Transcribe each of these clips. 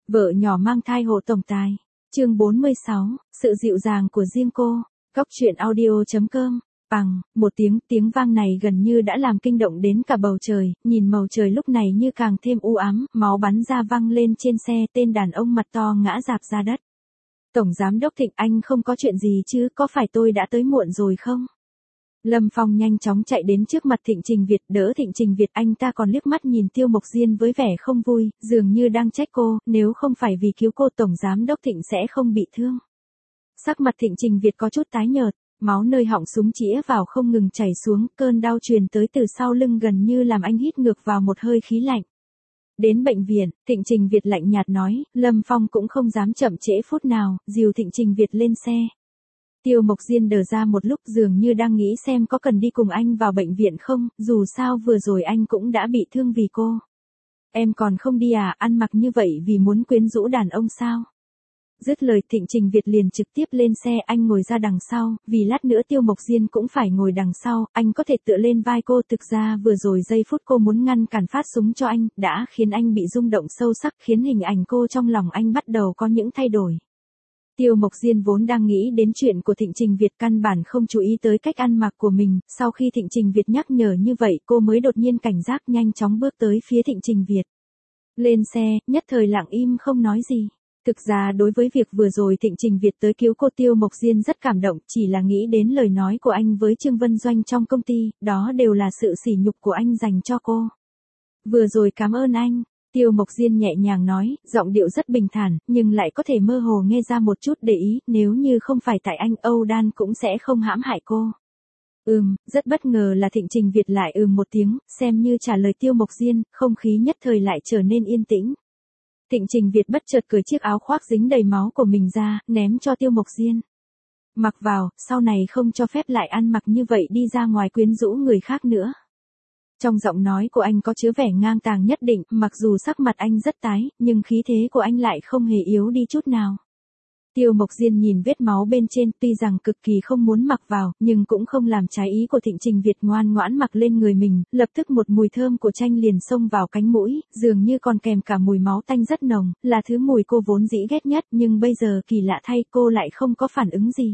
Vợ nhỏ mang thai hộ tổng tài. Chương 46, sự dịu dàng của riêng cô. Góc truyện audio.com. Bằng, một tiếng vang này gần như đã làm kinh động đến cả bầu trời, nhìn màu trời lúc này như càng thêm u ám, máu bắn ra văng lên trên xe, tên đàn ông mặt to ngã rạp ra đất. Tổng giám đốc Thịnh, anh không có chuyện gì chứ, có phải tôi đã tới muộn rồi không? Lâm Phong nhanh chóng chạy đến trước mặt Thịnh Trình Việt, đỡ Thịnh Trình Việt, anh ta còn liếc mắt nhìn Tiêu Mộc Diên với vẻ không vui, dường như đang trách cô, nếu không phải vì cứu cô tổng giám đốc Thịnh sẽ không bị thương. Sắc mặt Thịnh Trình Việt có chút tái nhợt, máu nơi họng súng chĩa vào không ngừng chảy xuống, cơn đau truyền tới từ sau lưng gần như làm anh hít ngược vào một hơi khí lạnh. Đến bệnh viện, Thịnh Trình Việt lạnh nhạt nói, Lâm Phong cũng không dám chậm trễ phút nào, dìu Thịnh Trình Việt lên xe. Tiêu Mộc Diên đờ ra một lúc, dường như đang nghĩ xem có cần đi cùng anh vào bệnh viện không, dù sao vừa rồi anh cũng đã bị thương vì cô. Em còn không đi à, ăn mặc như vậy vì muốn quyến rũ đàn ông sao? Dứt lời Thịnh Trình Việt liền trực tiếp lên xe, anh ngồi ra đằng sau, vì lát nữa Tiêu Mộc Diên cũng phải ngồi đằng sau, anh có thể tựa lên vai cô. Thực ra vừa rồi giây phút cô muốn ngăn cản phát súng cho anh, đã khiến anh bị rung động sâu sắc, khiến hình ảnh cô trong lòng anh bắt đầu có những thay đổi. Tiêu Mộc Diên vốn đang nghĩ đến chuyện của Thịnh Trình Việt, căn bản không chú ý tới cách ăn mặc của mình, sau khi Thịnh Trình Việt nhắc nhở như vậy cô mới đột nhiên cảnh giác, nhanh chóng bước tới phía Thịnh Trình Việt. Lên xe, nhất thời lặng im không nói gì. Thực ra đối với việc vừa rồi Thịnh Trình Việt tới cứu cô, Tiêu Mộc Diên rất cảm động, chỉ là nghĩ đến lời nói của anh với Trương Vân Doanh trong công ty, đó đều là sự sỉ nhục của anh dành cho cô. Vừa rồi cảm ơn anh. Tiêu Mộc Diên nhẹ nhàng nói, giọng điệu rất bình thản, nhưng lại có thể mơ hồ nghe ra một chút để ý, nếu như không phải tại anh, Âu Đan cũng sẽ không hãm hại cô. Rất bất ngờ là Thịnh Trình Việt lại một tiếng, xem như trả lời Tiêu Mộc Diên, không khí nhất thời lại trở nên yên tĩnh. Thịnh Trình Việt bất chợt cởi chiếc áo khoác dính đầy máu của mình ra, ném cho Tiêu Mộc Diên. Mặc vào, sau này không cho phép lại ăn mặc như vậy đi ra ngoài quyến rũ người khác nữa. Trong giọng nói của anh có chứa vẻ ngang tàng nhất định, mặc dù sắc mặt anh rất tái, nhưng khí thế của anh lại không hề yếu đi chút nào. Tiêu Mộc Diên nhìn vết máu bên trên, tuy rằng cực kỳ không muốn mặc vào, nhưng cũng không làm trái ý của Thịnh Trình Việt, ngoan ngoãn mặc lên người mình, lập tức một mùi thơm của chanh liền xông vào cánh mũi, dường như còn kèm cả mùi máu tanh rất nồng, là thứ mùi cô vốn dĩ ghét nhất, nhưng bây giờ kỳ lạ thay cô lại không có phản ứng gì.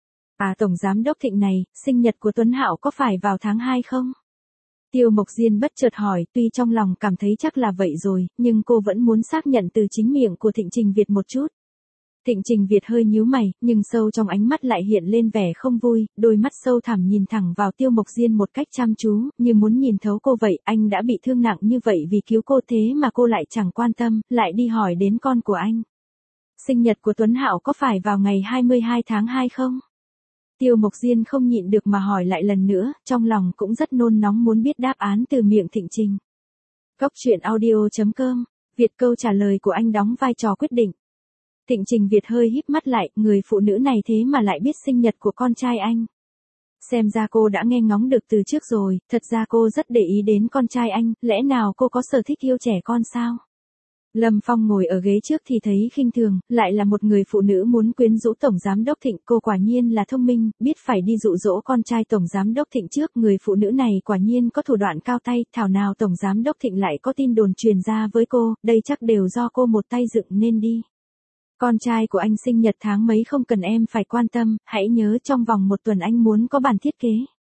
À, tổng giám đốc Thịnh này, sinh nhật của Tuấn Hạo có phải vào tháng 2 không? Tiêu Mộc Diên bất chợt hỏi, tuy trong lòng cảm thấy chắc là vậy rồi, nhưng cô vẫn muốn xác nhận từ chính miệng của Thịnh Trình Việt một chút. Thịnh Trình Việt hơi nhíu mày, nhưng sâu trong ánh mắt lại hiện lên vẻ không vui, đôi mắt sâu thẳm nhìn thẳng vào Tiêu Mộc Diên một cách chăm chú, như muốn nhìn thấu cô vậy. Anh đã bị thương nặng như vậy vì cứu cô, thế mà cô lại chẳng quan tâm, lại đi hỏi đến con của anh. Sinh nhật của Tuấn Hạo có phải vào ngày 22 tháng 2 không? Tiêu Mộc Diên không nhịn được mà hỏi lại lần nữa, trong lòng cũng rất nôn nóng muốn biết đáp án từ miệng Thịnh Trình. Góc truyện audio.com. Việt, câu trả lời của anh đóng vai trò quyết định. Thịnh Trình Việt hơi híp mắt lại, người phụ nữ này thế mà lại biết sinh nhật của con trai anh. Xem ra cô đã nghe ngóng được từ trước rồi, thật ra cô rất để ý đến con trai anh, lẽ nào cô có sở thích yêu trẻ con sao? Lâm Phong ngồi ở ghế trước thì thấy khinh thường, lại là một người phụ nữ muốn quyến rũ tổng giám đốc Thịnh, cô quả nhiên là thông minh, biết phải đi dụ dỗ con trai tổng giám đốc Thịnh trước, người phụ nữ này quả nhiên có thủ đoạn cao tay, thảo nào tổng giám đốc Thịnh lại có tin đồn truyền ra với cô, đây chắc đều do cô một tay dựng nên đi. Con trai của anh sinh nhật tháng mấy không cần em phải quan tâm, hãy nhớ trong vòng 1 tuần anh muốn có bản thiết kế.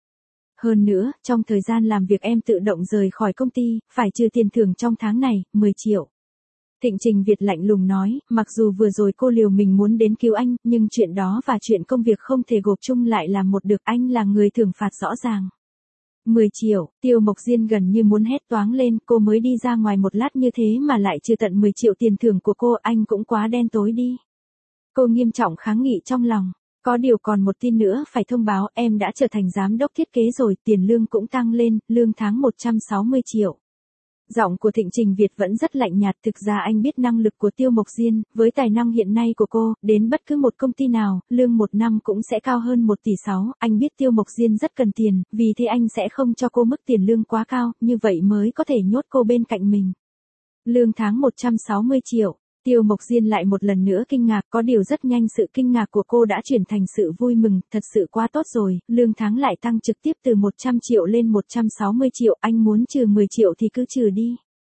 Hơn nữa, trong thời gian làm việc em tự động rời khỏi công ty, phải trừ tiền thưởng trong tháng này, 10 triệu. Thịnh Trình Việt lạnh lùng nói, mặc dù vừa rồi cô liều mình muốn đến cứu anh, nhưng chuyện đó và chuyện công việc không thể gộp chung lại làm một được, anh là người thưởng phạt rõ ràng. 10 triệu, Tiêu Mộc Diên gần như muốn hét toáng lên, cô mới đi ra ngoài một lát như thế mà lại trừ tận 10 triệu tiền thưởng của cô, anh cũng quá đen tối đi. Cô nghiêm trọng kháng nghị trong lòng, có điều còn một tin nữa phải thông báo, em đã trở thành giám đốc thiết kế rồi, tiền lương cũng tăng lên, lương tháng 160 triệu. Giọng của Thịnh Trình Việt vẫn rất lạnh nhạt, thực ra anh biết năng lực của Tiêu Mộc Diên, với tài năng hiện nay của cô, đến bất cứ một công ty nào, lương 1 năm cũng sẽ cao hơn 1,6 tỷ, anh biết Tiêu Mộc Diên rất cần tiền, vì thế anh sẽ không cho cô mức tiền lương quá cao, như vậy mới có thể nhốt cô bên cạnh mình. Lương tháng 160 triệu. Tiêu Mộc Diên lại một lần nữa kinh ngạc, có điều rất nhanh sự kinh ngạc của cô đã chuyển thành sự vui mừng, thật sự quá tốt rồi, lương tháng lại tăng trực tiếp từ 100 triệu lên 160 triệu, anh muốn trừ 10 triệu thì cứ trừ đi.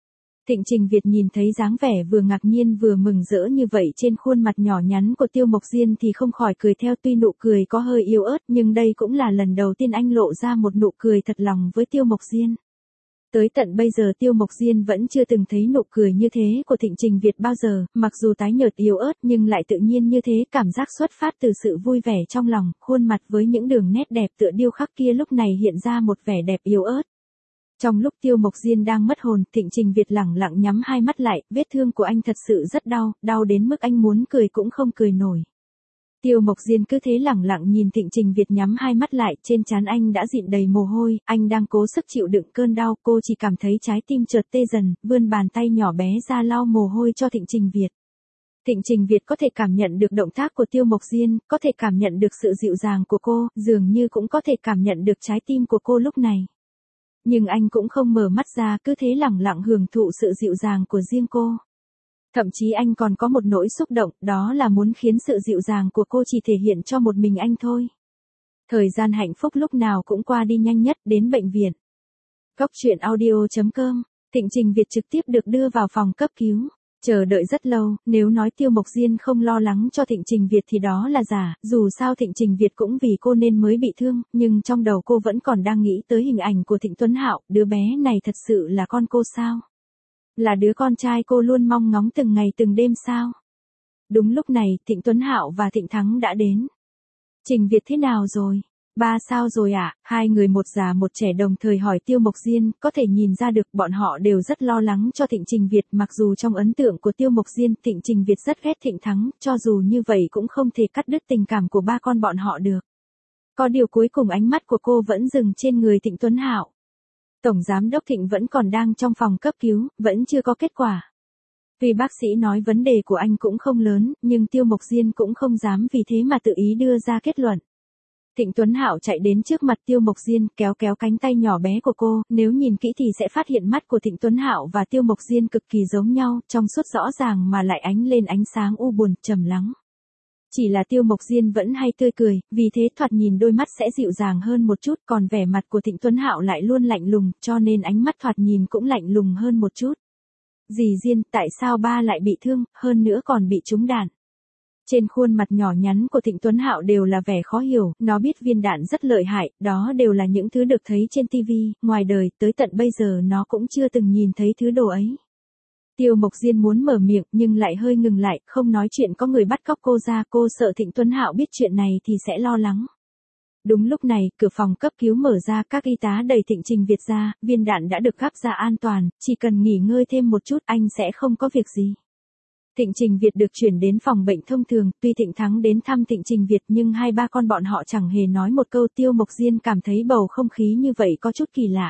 Thịnh Trình Việt nhìn thấy dáng vẻ vừa ngạc nhiên vừa mừng rỡ như vậy trên khuôn mặt nhỏ nhắn của Tiêu Mộc Diên thì không khỏi cười theo, tuy nụ cười có hơi yếu ớt nhưng đây cũng là lần đầu tiên anh lộ ra một nụ cười thật lòng với Tiêu Mộc Diên. Tới tận bây giờ Tiêu Mộc Diên vẫn chưa từng thấy nụ cười như thế của Thịnh Trình Việt bao giờ, mặc dù tái nhợt yếu ớt nhưng lại tự nhiên như thế, cảm giác xuất phát từ sự vui vẻ trong lòng, khuôn mặt với những đường nét đẹp tựa điêu khắc kia lúc này hiện ra một vẻ đẹp yếu ớt. Trong lúc Tiêu Mộc Diên đang mất hồn, Thịnh Trình Việt lẳng lặng nhắm hai mắt lại, vết thương của anh thật sự rất đau, đau đến mức anh muốn cười cũng không cười nổi. Tiêu Mộc Diên cứ thế lẳng lặng nhìn Thịnh Trình Việt nhắm hai mắt lại, trên trán anh đã dịn đầy mồ hôi, anh đang cố sức chịu đựng cơn đau, cô chỉ cảm thấy trái tim chợt tê dần, vươn bàn tay nhỏ bé ra lau mồ hôi cho Thịnh Trình Việt. Thịnh Trình Việt có thể cảm nhận được động tác của Tiêu Mộc Diên, có thể cảm nhận được sự dịu dàng của cô, dường như cũng có thể cảm nhận được trái tim của cô lúc này. Nhưng anh cũng không mở mắt ra, cứ thế lẳng lặng hưởng thụ sự dịu dàng của riêng cô. Thậm chí anh còn có một nỗi xúc động, đó là muốn khiến sự dịu dàng của cô chỉ thể hiện cho một mình anh thôi. Thời gian hạnh phúc lúc nào cũng qua đi nhanh nhất, đến bệnh viện. Góc truyện audio.com, Thịnh Trình Việt trực tiếp được đưa vào phòng cấp cứu. Chờ đợi rất lâu, nếu nói Tiêu Mộc Diên không lo lắng cho Thịnh Trình Việt thì đó là giả, dù sao Thịnh Trình Việt cũng vì cô nên mới bị thương, nhưng trong đầu cô vẫn còn đang nghĩ tới hình ảnh của Thịnh Tuấn Hạo, đứa bé này thật sự là con cô sao? Là đứa con trai cô luôn mong ngóng từng ngày từng đêm sao? Đúng lúc này, Thịnh Tuấn Hạo và Thịnh Thắng đã đến. Trình Việt thế nào rồi? Ba sao rồi ạ? Hai người một già một trẻ đồng thời hỏi Tiêu Mộc Diên, có thể nhìn ra được bọn họ đều rất lo lắng cho Thịnh Trình Việt, mặc dù trong ấn tượng của Tiêu Mộc Diên, Thịnh Trình Việt rất ghét Thịnh Thắng, cho dù như vậy cũng không thể cắt đứt tình cảm của ba con bọn họ được. Có điều cuối cùng ánh mắt của cô vẫn dừng trên người Thịnh Tuấn Hạo. Tổng giám đốc Thịnh vẫn còn đang trong phòng cấp cứu, vẫn chưa có kết quả. Vì bác sĩ nói vấn đề của anh cũng không lớn, nhưng Tiêu Mộc Diên cũng không dám vì thế mà tự ý đưa ra kết luận. Thịnh Tuấn Hạo chạy đến trước mặt Tiêu Mộc Diên, kéo kéo cánh tay nhỏ bé của cô, nếu nhìn kỹ thì sẽ phát hiện mắt của Thịnh Tuấn Hạo và Tiêu Mộc Diên cực kỳ giống nhau, trong suốt rõ ràng mà lại ánh lên ánh sáng u buồn, trầm lắng. Chỉ là Tiêu Mộc Diên vẫn hay tươi cười, vì thế thoạt nhìn đôi mắt sẽ dịu dàng hơn một chút, còn vẻ mặt của Thịnh Tuấn Hạo lại luôn lạnh lùng, cho nên ánh mắt thoạt nhìn cũng lạnh lùng hơn một chút. Dì Diên, tại sao ba lại bị thương, hơn nữa còn bị trúng đạn? Trên khuôn mặt nhỏ nhắn của Thịnh Tuấn Hạo đều là vẻ khó hiểu, nó biết viên đạn rất lợi hại, đó đều là những thứ được thấy trên TV, ngoài đời, tới tận bây giờ nó cũng chưa từng nhìn thấy thứ đồ ấy. Tiêu Mộc Diên muốn mở miệng nhưng lại hơi ngừng lại, không nói chuyện có người bắt cóc cô ra, cô sợ Thịnh Tuấn Hạo biết chuyện này thì sẽ lo lắng. Đúng lúc này, cửa phòng cấp cứu mở ra, các y tá đẩy Thịnh Trình Việt ra, viên đạn đã được gắp ra an toàn, chỉ cần nghỉ ngơi thêm một chút anh sẽ không có việc gì. Thịnh Trình Việt được chuyển đến phòng bệnh thông thường, tuy Thịnh Thắng đến thăm Thịnh Trình Việt nhưng hai ba con bọn họ chẳng hề nói một câu. Tiêu Mộc Diên cảm thấy bầu không khí như vậy có chút kỳ lạ.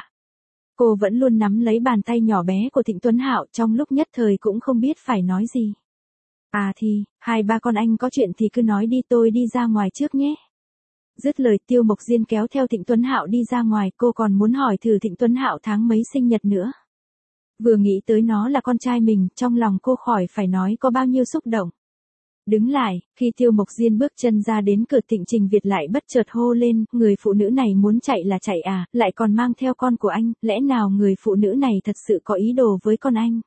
Cô vẫn luôn nắm lấy bàn tay nhỏ bé của Thịnh Tuấn Hạo, trong lúc nhất thời cũng không biết phải nói gì. À thì, hai ba con anh có chuyện thì cứ nói đi, tôi đi ra ngoài trước nhé. Dứt lời Tiêu Mộc Diên kéo theo Thịnh Tuấn Hạo đi ra ngoài, cô còn muốn hỏi thử Thịnh Tuấn Hạo tháng mấy sinh nhật nữa. Vừa nghĩ tới nó là con trai mình, trong lòng cô khỏi phải nói có bao nhiêu xúc động. Đứng lại, khi Tiêu Mộc Diên bước chân ra đến cửa, Thịnh Trình Việt lại bất chợt hô lên, người phụ nữ này muốn chạy là chạy à, lại còn mang theo con của anh, lẽ nào người phụ nữ này thật sự có ý đồ với con anh?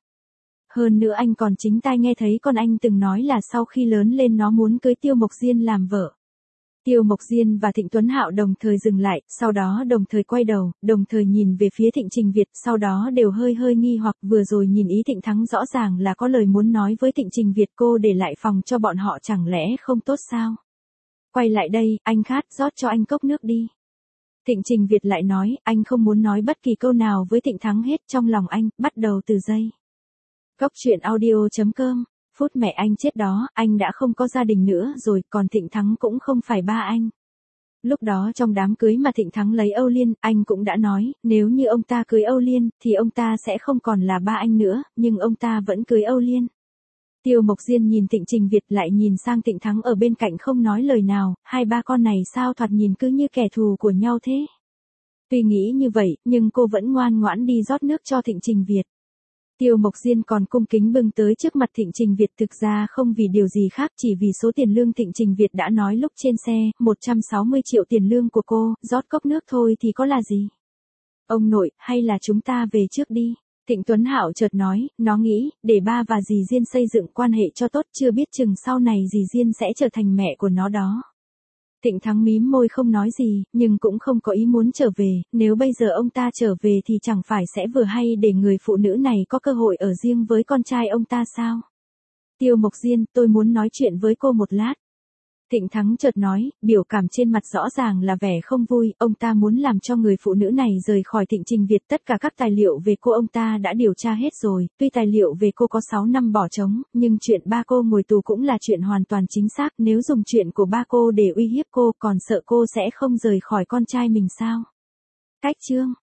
Hơn nữa anh còn chính tai nghe thấy con anh từng nói là sau khi lớn lên nó muốn cưới Tiêu Mộc Diên làm vợ. Tiêu Mộc Diên và Thịnh Tuấn Hạo đồng thời dừng lại, sau đó đồng thời quay đầu, đồng thời nhìn về phía Thịnh Trình Việt, sau đó đều hơi hơi nghi hoặc, vừa rồi nhìn ý Thịnh Thắng rõ ràng là có lời muốn nói với Thịnh Trình Việt, cô để lại phòng cho bọn họ chẳng lẽ không tốt sao? Quay lại đây, anh khát, rót cho anh cốc nước đi. Thịnh Trình Việt lại nói, anh không muốn nói bất kỳ câu nào với Thịnh Thắng hết, trong lòng anh, bắt đầu từ giây. Góc truyện audio.com. Phút mẹ anh chết đó, anh đã không có gia đình nữa rồi, còn Thịnh Thắng cũng không phải ba anh. Lúc đó trong đám cưới mà Thịnh Thắng lấy Âu Liên, anh cũng đã nói, nếu như ông ta cưới Âu Liên, thì ông ta sẽ không còn là ba anh nữa, nhưng ông ta vẫn cưới Âu Liên. Tiêu Mộc Diên nhìn Thịnh Trình Việt lại nhìn sang Thịnh Thắng ở bên cạnh không nói lời nào, hai ba con này sao thoạt nhìn cứ như kẻ thù của nhau thế. Tuy nghĩ như vậy, nhưng cô vẫn ngoan ngoãn đi rót nước cho Thịnh Trình Việt. Tiêu Mộc Diên còn cung kính bưng tới trước mặt Thịnh Trình Việt, thực ra không vì điều gì khác, chỉ vì số tiền lương Thịnh Trình Việt đã nói lúc trên xe, 160 triệu tiền lương của cô, rót cốc nước thôi thì có là gì. Ông nội, hay là chúng ta về trước đi. Thịnh Tuấn Hạo chợt nói, nó nghĩ, để ba và dì Diên xây dựng quan hệ cho tốt, chưa biết chừng sau này dì Diên sẽ trở thành mẹ của nó đó. Thịnh Thắng mím môi không nói gì, nhưng cũng không có ý muốn trở về, nếu bây giờ ông ta trở về thì chẳng phải sẽ vừa hay để người phụ nữ này có cơ hội ở riêng với con trai ông ta sao? Tiêu Mộc Diên, tôi muốn nói chuyện với cô một lát. Thịnh Thắng chợt nói, biểu cảm trên mặt rõ ràng là vẻ không vui, ông ta muốn làm cho người phụ nữ này rời khỏi Thịnh Trình Việt. Tất cả các tài liệu về cô ông ta đã điều tra hết rồi, tuy tài liệu về cô có 6 năm bỏ trống, nhưng chuyện ba cô ngồi tù cũng là chuyện hoàn toàn chính xác. Nếu dùng chuyện của ba cô để uy hiếp cô, còn sợ cô sẽ không rời khỏi con trai mình sao? Cách chương